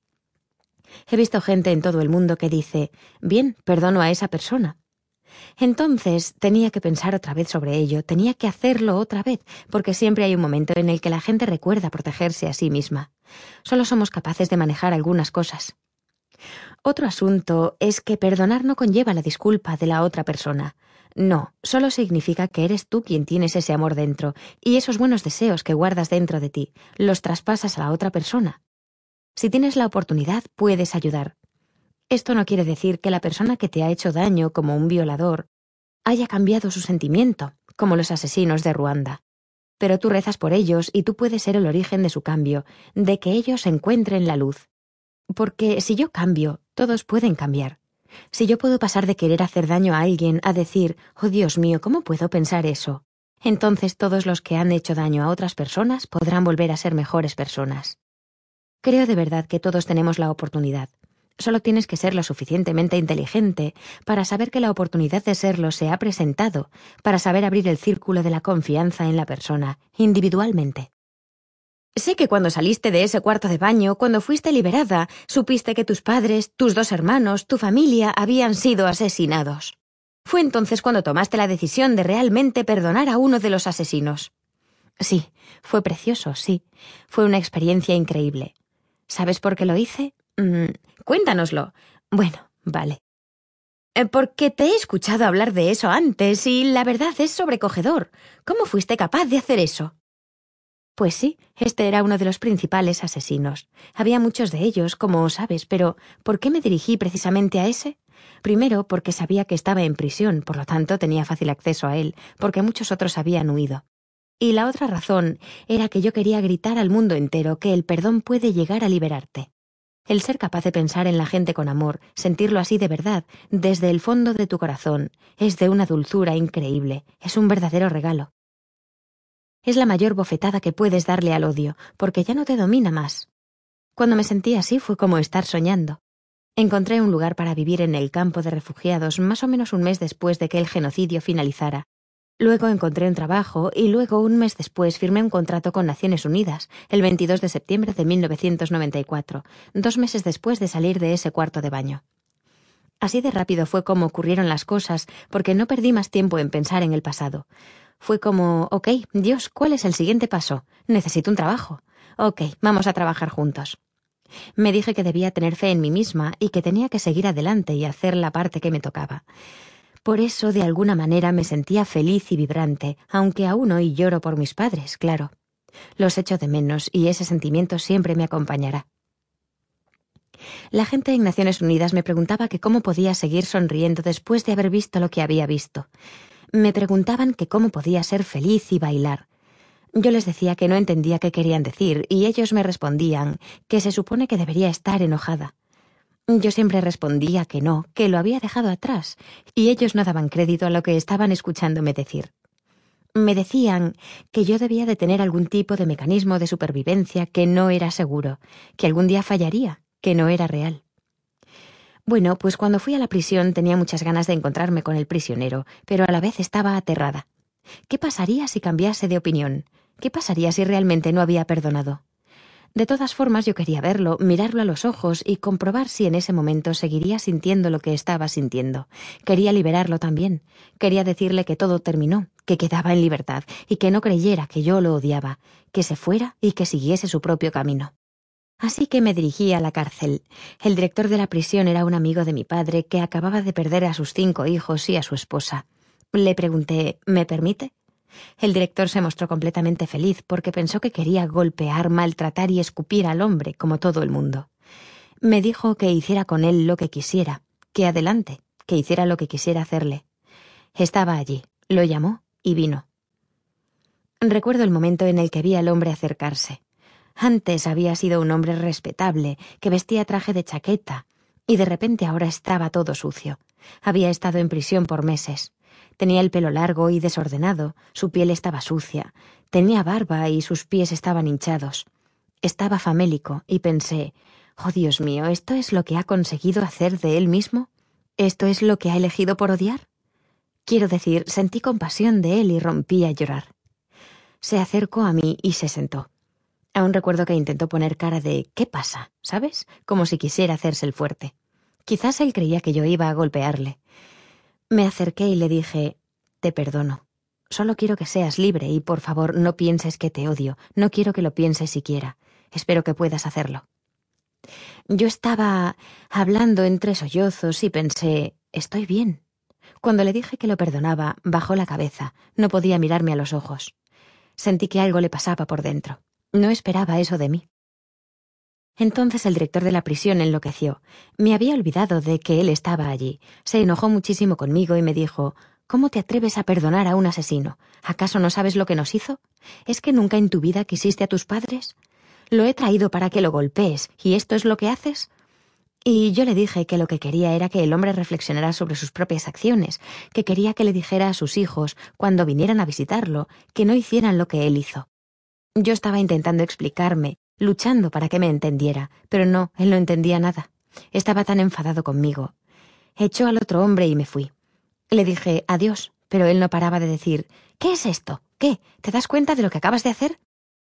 He visto gente en todo el mundo que dice, bien, perdono a esa persona. Entonces tenía que pensar otra vez sobre ello, tenía que hacerlo otra vez, porque siempre hay un momento en el que la gente recuerda protegerse a sí misma. Solo somos capaces de manejar algunas cosas. Otro asunto es que perdonar no conlleva la disculpa de la otra persona. No, solo significa que eres tú quien tienes ese amor dentro, y esos buenos deseos que guardas dentro de ti, los traspasas a la otra persona. Si tienes la oportunidad, puedes ayudar. Esto no quiere decir que la persona que te ha hecho daño, como un violador, haya cambiado su sentimiento, como los asesinos de Ruanda. Pero tú rezas por ellos y tú puedes ser el origen de su cambio, de que ellos encuentren la luz. Porque si yo cambio, todos pueden cambiar. Si yo puedo pasar de querer hacer daño a alguien a decir, oh Dios mío, ¿cómo puedo pensar eso? Entonces todos los que han hecho daño a otras personas podrán volver a ser mejores personas. Creo de verdad que todos tenemos la oportunidad. Solo tienes que ser lo suficientemente inteligente para saber que la oportunidad de serlo se ha presentado, para saber abrir el círculo de la confianza en la persona, individualmente. Sé que cuando saliste de ese cuarto de baño, cuando fuiste liberada, supiste que tus padres, tus dos hermanos, tu familia habían sido asesinados. Fue entonces cuando tomaste la decisión de realmente perdonar a uno de los asesinos. Sí, fue precioso, sí. Fue una experiencia increíble. ¿Sabes por qué lo hice? Mm, cuéntanoslo. Bueno, vale. Eh, porque te he escuchado hablar de eso antes y la verdad es sobrecogedor. ¿Cómo fuiste capaz de hacer eso? Pues sí, este era uno de los principales asesinos. Había muchos de ellos, como sabes, pero ¿por qué me dirigí precisamente a ese? Primero, porque sabía que estaba en prisión, por lo tanto tenía fácil acceso a él, porque muchos otros habían huido. Y la otra razón era que yo quería gritar al mundo entero que el perdón puede llegar a liberarte. El ser capaz de pensar en la gente con amor, sentirlo así de verdad, desde el fondo de tu corazón, es de una dulzura increíble, es un verdadero regalo. Es la mayor bofetada que puedes darle al odio, porque ya no te domina más. Cuando me sentí así fue como estar soñando. Encontré un lugar para vivir en el campo de refugiados más o menos un mes después de que el genocidio finalizara. Luego encontré un trabajo y luego un mes después firmé un contrato con Naciones Unidas, el veintidós de septiembre de mil novecientos noventa y cuatro, dos meses después de salir de ese cuarto de baño. Así de rápido fue como ocurrieron las cosas, porque no perdí más tiempo en pensar en el pasado. Fue como, ok, Dios, ¿cuál es el siguiente paso? Necesito un trabajo. Ok, vamos a trabajar juntos. Me dije que debía tener fe en mí misma y que tenía que seguir adelante y hacer la parte que me tocaba. Por eso, de alguna manera, me sentía feliz y vibrante, aunque aún hoy lloro por mis padres, claro. Los echo de menos y ese sentimiento siempre me acompañará. La gente en Naciones Unidas me preguntaba que cómo podía seguir sonriendo después de haber visto lo que había visto. Me preguntaban que cómo podía ser feliz y bailar. Yo les decía que no entendía qué querían decir y ellos me respondían que se supone que debería estar enojada. Yo siempre respondía que no, que lo había dejado atrás, y ellos no daban crédito a lo que estaban escuchándome decir. Me decían que yo debía de tener algún tipo de mecanismo de supervivencia que no era seguro, que algún día fallaría, que no era real. Bueno, pues cuando fui a la prisión tenía muchas ganas de encontrarme con el prisionero, pero a la vez estaba aterrada. ¿Qué pasaría si cambiase de opinión? ¿Qué pasaría si realmente no había perdonado? De todas formas, yo quería verlo, mirarlo a los ojos y comprobar si en ese momento seguiría sintiendo lo que estaba sintiendo. Quería liberarlo también. Quería decirle que todo terminó, que quedaba en libertad y que no creyera que yo lo odiaba, que se fuera y que siguiese su propio camino. Así que me dirigí a la cárcel. El director de la prisión era un amigo de mi padre que acababa de perder a sus cinco hijos y a su esposa. Le pregunté, ¿me permite? El director se mostró completamente feliz porque pensó que quería golpear, maltratar y escupir al hombre, como todo el mundo. Me dijo que hiciera con él lo que quisiera, que adelante, que hiciera lo que quisiera hacerle. Estaba allí, lo llamó y vino. Recuerdo el momento en el que vi al hombre acercarse. Antes había sido un hombre respetable, que vestía traje de chaqueta, y de repente ahora estaba todo sucio. Había estado en prisión por meses. Tenía el pelo largo y desordenado, su piel estaba sucia, tenía barba y sus pies estaban hinchados. Estaba famélico y pensé, oh Dios mío, ¿esto es lo que ha conseguido hacer de él mismo? ¿Esto es lo que ha elegido por odiar? Quiero decir, sentí compasión de él y rompí a llorar. Se acercó a mí y se sentó. Aún recuerdo que intentó poner cara de ¿qué pasa? ¿Sabes? Como si quisiera hacerse el fuerte. Quizás él creía que yo iba a golpearle. Me acerqué y le dije, te perdono. Solo quiero que seas libre y, por favor, no pienses que te odio. No quiero que lo pienses siquiera. Espero que puedas hacerlo. Yo estaba hablando entre sollozos y pensé, estoy bien. Cuando le dije que lo perdonaba, bajó la cabeza. No podía mirarme a los ojos. Sentí que algo le pasaba por dentro. No esperaba eso de mí. Entonces el director de la prisión enloqueció. Me había olvidado de que él estaba allí. Se enojó muchísimo conmigo y me dijo, ¿cómo te atreves a perdonar a un asesino? ¿Acaso no sabes lo que nos hizo? ¿Es que nunca en tu vida quisiste a tus padres? Lo he traído para que lo golpees, ¿y esto es lo que haces? Y yo le dije que lo que quería era que el hombre reflexionara sobre sus propias acciones, que quería que le dijera a sus hijos, cuando vinieran a visitarlo, que no hicieran lo que él hizo. Yo estaba intentando explicarme, luchando para que me entendiera, pero no, él no entendía nada. Estaba tan enfadado conmigo. Echó al otro hombre y me fui. Le dije adiós, pero él no paraba de decir, ¿qué es esto? ¿Qué? ¿Te das cuenta de lo que acabas de hacer?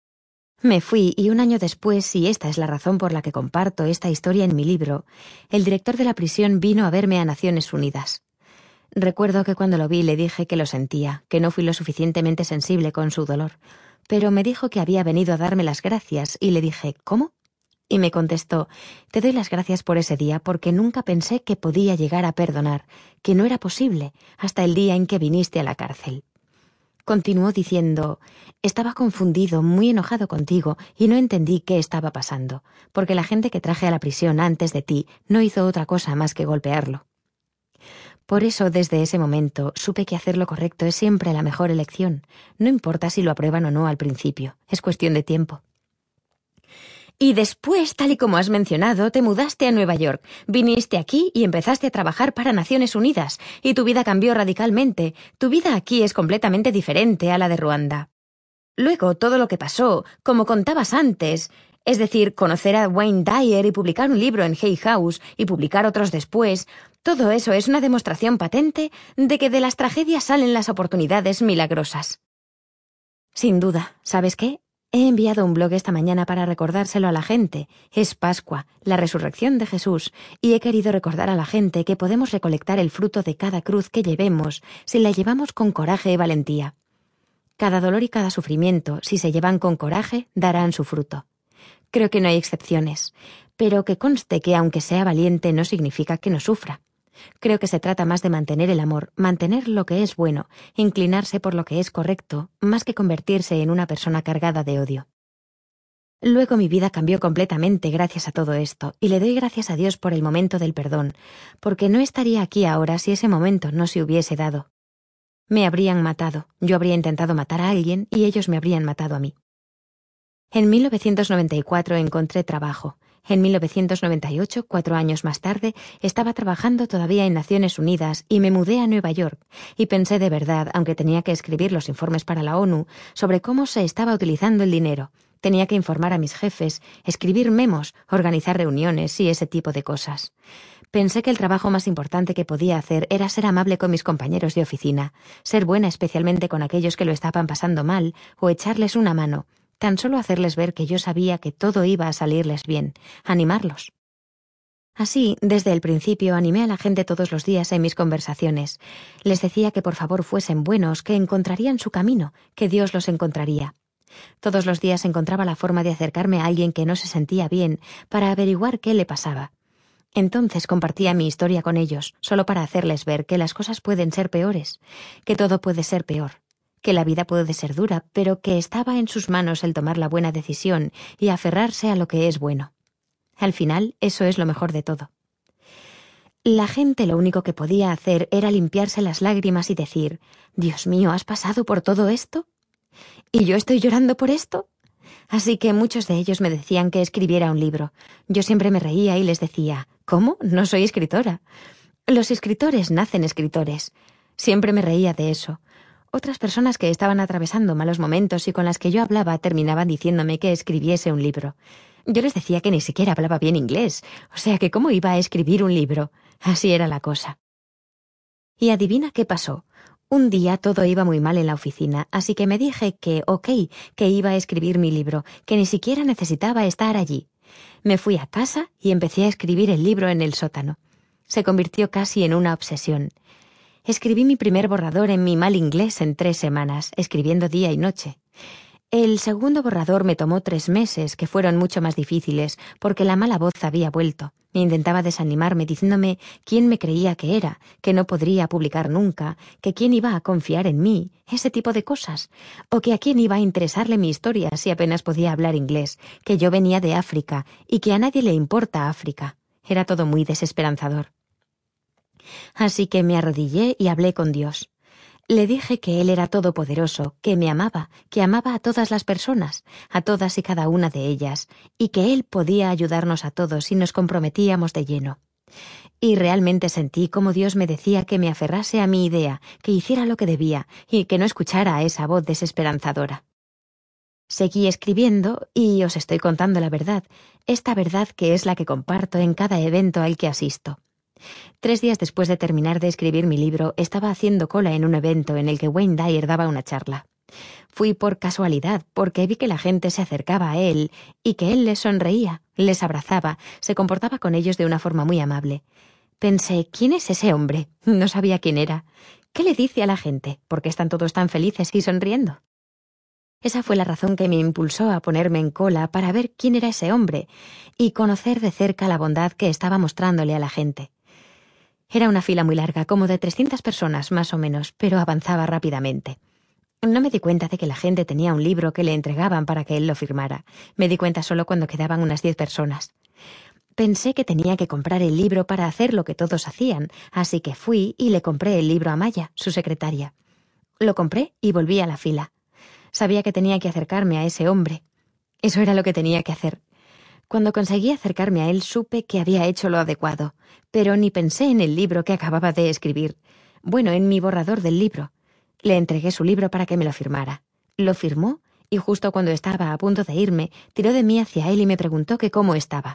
Me fui y un año después, y esta es la razón por la que comparto esta historia en mi libro, el director de la prisión vino a verme a Naciones Unidas. Recuerdo que cuando lo vi le dije que lo sentía, que no fui lo suficientemente sensible con su dolor, pero me dijo que había venido a darme las gracias y le dije, ¿cómo? Y me contestó, te doy las gracias por ese día porque nunca pensé que podía llegar a perdonar, que no era posible, hasta el día en que viniste a la cárcel. Continuó diciendo, estaba confundido, muy enojado contigo y no entendí qué estaba pasando, porque la gente que traje a la prisión antes de ti no hizo otra cosa más que golpearlo. Por eso, desde ese momento, supe que hacer lo correcto es siempre la mejor elección. No importa si lo aprueban o no al principio, es cuestión de tiempo. Y después, tal y como has mencionado, te mudaste a Nueva York, viniste aquí y empezaste a trabajar para Naciones Unidas, y tu vida cambió radicalmente. Tu vida aquí es completamente diferente a la de Ruanda. Luego, todo lo que pasó, como contabas antes, es decir, conocer a Wayne Dyer y publicar un libro en Hay House y publicar otros después, todo eso es una demostración patente de que de las tragedias salen las oportunidades milagrosas. Sin duda, ¿sabes qué? He enviado un blog esta mañana para recordárselo a la gente. Es Pascua, la resurrección de Jesús, y he querido recordar a la gente que podemos recolectar el fruto de cada cruz que llevemos si la llevamos con coraje y valentía. Cada dolor y cada sufrimiento, si se llevan con coraje, darán su fruto. Creo que no hay excepciones, pero que conste que aunque sea valiente no significa que no sufra. Creo que se trata más de mantener el amor, mantener lo que es bueno, inclinarse por lo que es correcto, más que convertirse en una persona cargada de odio. Luego mi vida cambió completamente gracias a todo esto, y le doy gracias a Dios por el momento del perdón, porque no estaría aquí ahora si ese momento no se hubiese dado. Me habrían matado, yo habría intentado matar a alguien y ellos me habrían matado a mí. En mil novecientos noventa y cuatro encontré trabajo. En mil novecientos noventa y ocho, cuatro años más tarde, estaba trabajando todavía en Naciones Unidas y me mudé a Nueva York, y pensé de verdad, aunque tenía que escribir los informes para la ONU, sobre cómo se estaba utilizando el dinero. Tenía que informar a mis jefes, escribir memos, organizar reuniones y ese tipo de cosas. Pensé que el trabajo más importante que podía hacer era ser amable con mis compañeros de oficina, ser buena especialmente con aquellos que lo estaban pasando mal, o echarles una mano, tan solo hacerles ver que yo sabía que todo iba a salirles bien, animarlos. Así, desde el principio animé a la gente todos los días en mis conversaciones. Les decía que por favor fuesen buenos, que encontrarían su camino, que Dios los encontraría. Todos los días encontraba la forma de acercarme a alguien que no se sentía bien para averiguar qué le pasaba. Entonces compartía mi historia con ellos, solo para hacerles ver que las cosas pueden ser peores, que todo puede ser peor, que la vida puede ser dura, pero que estaba en sus manos el tomar la buena decisión y aferrarse a lo que es bueno. Al final, eso es lo mejor de todo. La gente lo único que podía hacer era limpiarse las lágrimas y decir, «Dios mío, ¿has pasado por todo esto? ¿Y yo estoy llorando por esto?» Así que muchos de ellos me decían que escribiera un libro. Yo siempre me reía y les decía, «¿Cómo? No soy escritora». Los escritores nacen escritores. Siempre me reía de eso. Otras personas que estaban atravesando malos momentos y con las que yo hablaba terminaban diciéndome que escribiese un libro. Yo les decía que ni siquiera hablaba bien inglés, o sea que ¿cómo iba a escribir un libro? Así era la cosa. Y adivina qué pasó. Un día todo iba muy mal en la oficina, así que me dije que, ok, que iba a escribir mi libro, que ni siquiera necesitaba estar allí. Me fui a casa y empecé a escribir el libro en el sótano. Se convirtió casi en una obsesión. Escribí mi primer borrador en mi mal inglés en tres semanas, escribiendo día y noche. El segundo borrador me tomó tres meses, que fueron mucho más difíciles, porque la mala voz había vuelto. Intentaba desanimarme diciéndome quién me creía que era, que no podría publicar nunca, que quién iba a confiar en mí, ese tipo de cosas, o que a quién iba a interesarle mi historia si apenas podía hablar inglés, que yo venía de África y que a nadie le importa África. Era todo muy desesperanzador. Así que me arrodillé y hablé con Dios. Le dije que Él era todopoderoso, que me amaba, que amaba a todas las personas, a todas y cada una de ellas, y que Él podía ayudarnos a todos si nos comprometíamos de lleno. Y realmente sentí como Dios me decía que me aferrase a mi idea, que hiciera lo que debía, y que no escuchara a esa voz desesperanzadora. Seguí escribiendo y os estoy contando la verdad, esta verdad que es la que comparto en cada evento al que asisto. Tres días después de terminar de escribir mi libro, estaba haciendo cola en un evento en el que Wayne Dyer daba una charla. Fui por casualidad, porque vi que la gente se acercaba a él y que él les sonreía, les abrazaba, se comportaba con ellos de una forma muy amable. Pensé, ¿quién es ese hombre? No sabía quién era. ¿Qué le dice a la gente? ¿Por qué están todos tan felices y sonriendo? Esa fue la razón que me impulsó a ponerme en cola para ver quién era ese hombre y conocer de cerca la bondad que estaba mostrándole a la gente. Era una fila muy larga, como de trescientas personas más o menos, pero avanzaba rápidamente. No me di cuenta de que la gente tenía un libro que le entregaban para que él lo firmara. Me di cuenta solo cuando quedaban unas diez personas. Pensé que tenía que comprar el libro para hacer lo que todos hacían, así que fui y le compré el libro a Maya, su secretaria. Lo compré y volví a la fila. Sabía que tenía que acercarme a ese hombre. Eso era lo que tenía que hacer. Cuando conseguí acercarme a él supe que había hecho lo adecuado, pero ni pensé en el libro que acababa de escribir. Bueno, en mi borrador del libro. Le entregué su libro para que me lo firmara. Lo firmó y justo cuando estaba a punto de irme, tiró de mí hacia él y me preguntó que cómo estaba.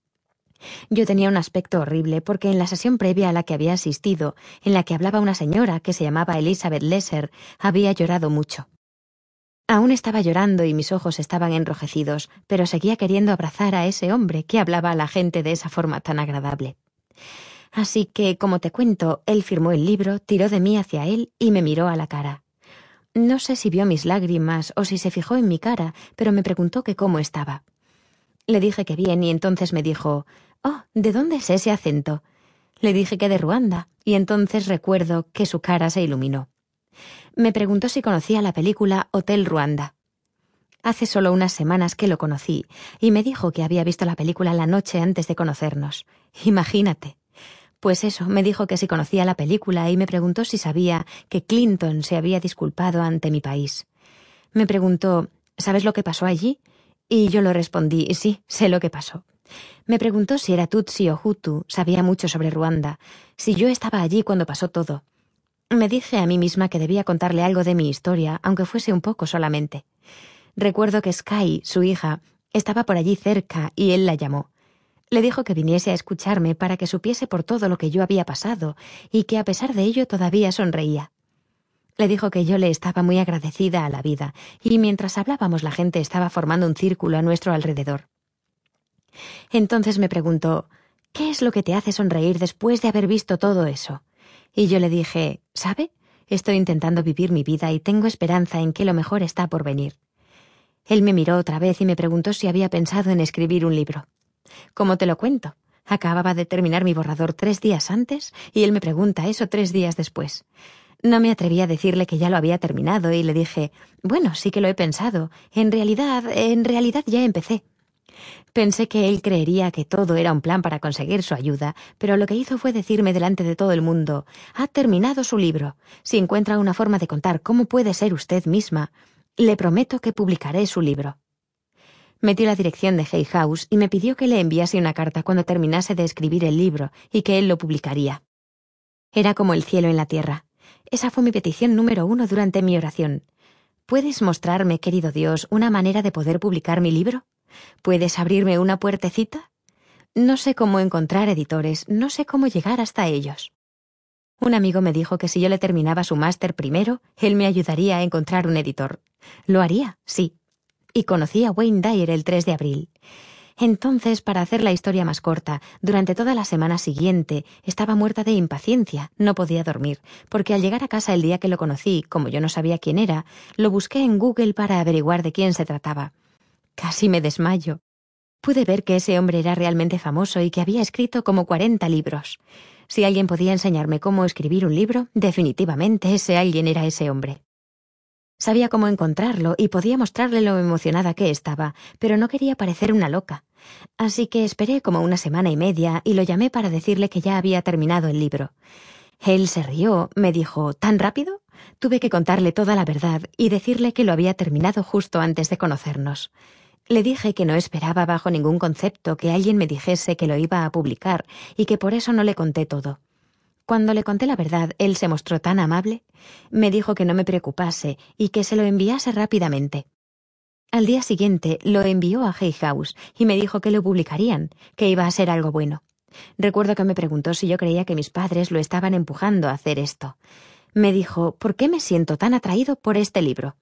Yo tenía un aspecto horrible porque en la sesión previa a la que había asistido, en la que hablaba una señora que se llamaba Elizabeth Lesser, había llorado mucho. Aún estaba llorando y mis ojos estaban enrojecidos, pero seguía queriendo abrazar a ese hombre que hablaba a la gente de esa forma tan agradable. Así que, como te cuento, él firmó el libro, tiró de mí hacia él y me miró a la cara. No sé si vio mis lágrimas o si se fijó en mi cara, pero me preguntó que cómo estaba. Le dije que bien y entonces me dijo, «Oh, ¿de dónde es ese acento?» Le dije que de Ruanda y entonces recuerdo que su cara se iluminó. Me preguntó si conocía la película Hotel Ruanda. Hace solo unas semanas que lo conocí y me dijo que había visto la película la noche antes de conocernos. Imagínate. Pues eso, me dijo que si conocía la película y me preguntó si sabía que Clinton se había disculpado ante mi país. Me preguntó, ¿sabes lo que pasó allí? Y yo le respondí, sí, sé lo que pasó. Me preguntó si era Tutsi o Hutu, sabía mucho sobre Ruanda, si yo estaba allí cuando pasó todo. Me dije a mí misma que debía contarle algo de mi historia, aunque fuese un poco solamente. Recuerdo que Sky, su hija, estaba por allí cerca y él la llamó. Le dijo que viniese a escucharme para que supiese por todo lo que yo había pasado y que a pesar de ello todavía sonreía. Le dijo que yo le estaba muy agradecida a la vida y mientras hablábamos la gente estaba formando un círculo a nuestro alrededor. Entonces me preguntó, ¿qué es lo que te hace sonreír después de haber visto todo eso? Y yo le dije, ¿sabe? Estoy intentando vivir mi vida y tengo esperanza en que lo mejor está por venir. Él me miró otra vez y me preguntó si había pensado en escribir un libro. ¿Cómo te lo cuento? Acababa de terminar mi borrador tres días antes y él me pregunta eso tres días después. No me atreví a decirle que ya lo había terminado y le dije, bueno, sí que lo he pensado. En realidad, en realidad ya empecé. Pensé que él creería que todo era un plan para conseguir su ayuda, pero lo que hizo fue decirme delante de todo el mundo, ha terminado su libro. Si encuentra una forma de contar cómo puede ser usted misma, le prometo que publicaré su libro. Metí la dirección de Hay House y me pidió que le enviase una carta cuando terminase de escribir el libro y que él lo publicaría. Era como el cielo en la tierra. Esa fue mi petición número uno durante mi oración. ¿Puedes mostrarme, querido Dios, una manera de poder publicar mi libro? ¿Puedes abrirme una puertecita? No sé cómo encontrar editores, no sé cómo llegar hasta ellos. Un amigo me dijo que si yo le terminaba su máster primero, él me ayudaría a encontrar un editor. Lo haría, sí. Y conocí a Wayne Dyer el tres de abril. Entonces, para hacer la historia más corta, durante toda la semana siguiente estaba muerta de impaciencia, no podía dormir, porque al llegar a casa el día que lo conocí, como yo no sabía quién era, lo busqué en Google para averiguar de quién se trataba. Casi me desmayo. Pude ver que ese hombre era realmente famoso y que había escrito como cuarenta libros. Si alguien podía enseñarme cómo escribir un libro, definitivamente ese alguien era ese hombre. Sabía cómo encontrarlo y podía mostrarle lo emocionada que estaba, pero no quería parecer una loca. Así que esperé como una semana y media y lo llamé para decirle que ya había terminado el libro. Él se rió, me dijo, ¿tan rápido? Tuve que contarle toda la verdad y decirle que lo había terminado justo antes de conocernos. Le dije que no esperaba bajo ningún concepto que alguien me dijese que lo iba a publicar y que por eso no le conté todo. Cuando le conté la verdad, él se mostró tan amable. Me dijo que no me preocupase y que se lo enviase rápidamente. Al día siguiente lo envió a Hay House y me dijo que lo publicarían, que iba a ser algo bueno. Recuerdo que me preguntó si yo creía que mis padres lo estaban empujando a hacer esto. Me dijo, ¿por qué me siento tan atraído por este libro?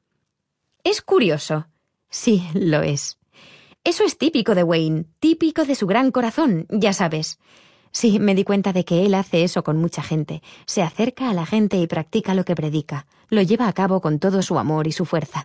Es curioso. Sí, lo es. Eso es típico de Wayne, típico de su gran corazón, ya sabes. Sí, me di cuenta de que él hace eso con mucha gente. Se acerca a la gente y practica lo que predica. Lo lleva a cabo con todo su amor y su fuerza.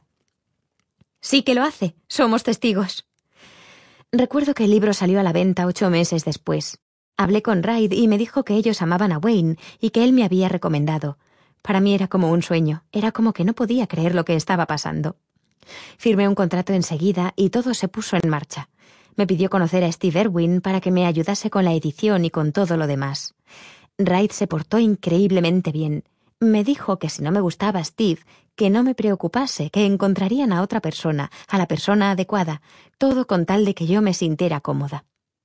Sí que lo hace. Somos testigos. Recuerdo que el libro salió a la venta ocho meses después. Hablé con Reid y me dijo que ellos amaban a Wayne y que él me había recomendado. Para mí era como un sueño. Era como que no podía creer lo que estaba pasando. Firmé un contrato enseguida y todo se puso en marcha. Me pidió conocer a Steve Irwin para que me ayudase con la edición y con todo lo demás. Reid se portó increíblemente bien. Me dijo que si no me gustaba Steve, que no me preocupase, que encontrarían a otra persona, a la persona adecuada, todo con tal de que yo me sintiera cómoda.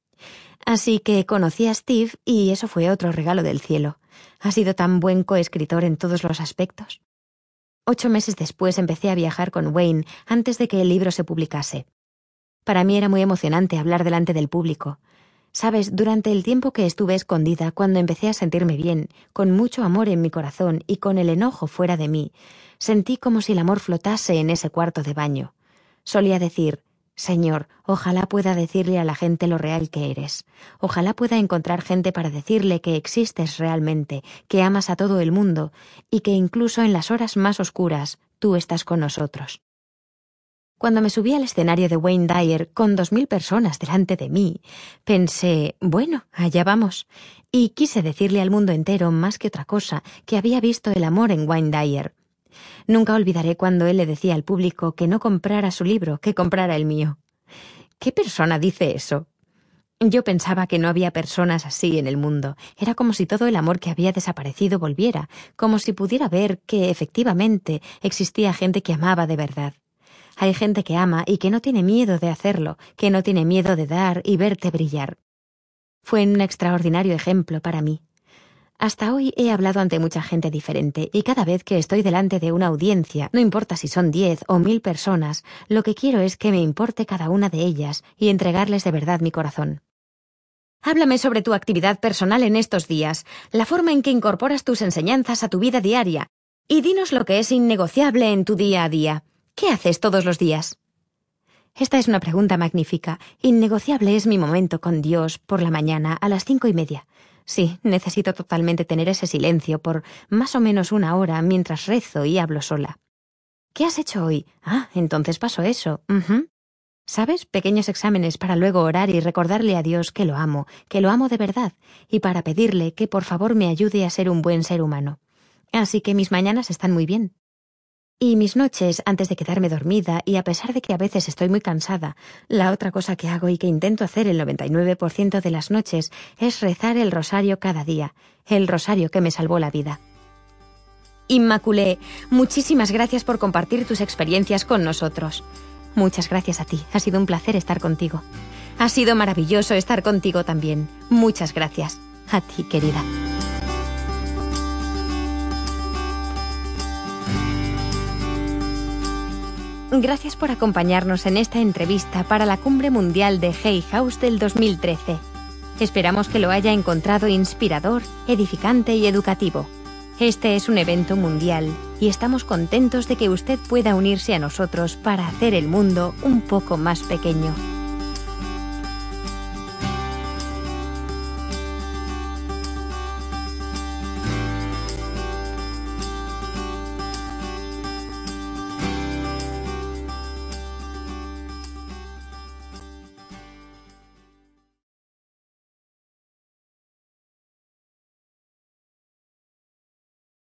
Así que conocí a Steve y eso fue otro regalo del cielo. Ha sido tan buen coescritor en todos los aspectos. Ocho meses después empecé a viajar con Wayne antes de que el libro se publicase. Para mí era muy emocionante hablar delante del público. Sabes, durante el tiempo que estuve escondida, cuando empecé a sentirme bien, con mucho amor en mi corazón y con el enojo fuera de mí, sentí como si el amor flotase en ese cuarto de baño. Solía decir, Señor, ojalá pueda decirle a la gente lo real que eres. Ojalá pueda encontrar gente para decirle que existes realmente, que amas a todo el mundo y que incluso en las horas más oscuras tú estás con nosotros. Cuando me subí al escenario de Wayne Dyer con dos mil personas delante de mí, pensé, bueno, allá vamos. Y quise decirle al mundo entero, más que otra cosa, que había visto el amor en Wayne Dyer. Nunca olvidaré cuando él le decía al público que no comprara su libro, que comprara el mío. ¿Qué persona dice eso? Yo pensaba que no había personas así en el mundo. Era como si todo el amor que había desaparecido volviera, como si pudiera ver que efectivamente existía gente que amaba de verdad. Hay gente que ama y que no tiene miedo de hacerlo, que no tiene miedo de dar y verte brillar. Fue un extraordinario ejemplo para mí. Hasta hoy he hablado ante mucha gente diferente y cada vez que estoy delante de una audiencia, no importa si son diez o mil personas, lo que quiero es que me importe cada una de ellas y entregarles de verdad mi corazón. Háblame sobre tu actividad personal en estos días, la forma en que incorporas tus enseñanzas a tu vida diaria, y dinos lo que es innegociable en tu día a día. ¿Qué haces todos los días? Esta es una pregunta magnífica. Innegociable es mi momento con Dios por la mañana a las cinco y media. Sí, necesito totalmente tener ese silencio por más o menos una hora mientras rezo y hablo sola. ¿Qué has hecho hoy? Ah, entonces pasó eso. Uh-huh. ¿Sabes? Pequeños exámenes para luego orar y recordarle a Dios que lo amo, que lo amo de verdad, y para pedirle que por favor me ayude a ser un buen ser humano. Así que mis mañanas están muy bien. Y mis noches, antes de quedarme dormida, y a pesar de que a veces estoy muy cansada, la otra cosa que hago y que intento hacer el noventa y nueve por ciento de las noches es rezar el rosario cada día, el rosario que me salvó la vida. Immaculée, muchísimas gracias por compartir tus experiencias con nosotros. Muchas gracias a ti, ha sido un placer estar contigo. Ha sido maravilloso estar contigo también. Muchas gracias. A ti, querida. Gracias por acompañarnos en esta entrevista para la Cumbre Mundial de Hay House del dos mil trece. Esperamos que lo haya encontrado inspirador, edificante y educativo. Este es un evento mundial y estamos contentos de que usted pueda unirse a nosotros para hacer el mundo un poco más pequeño.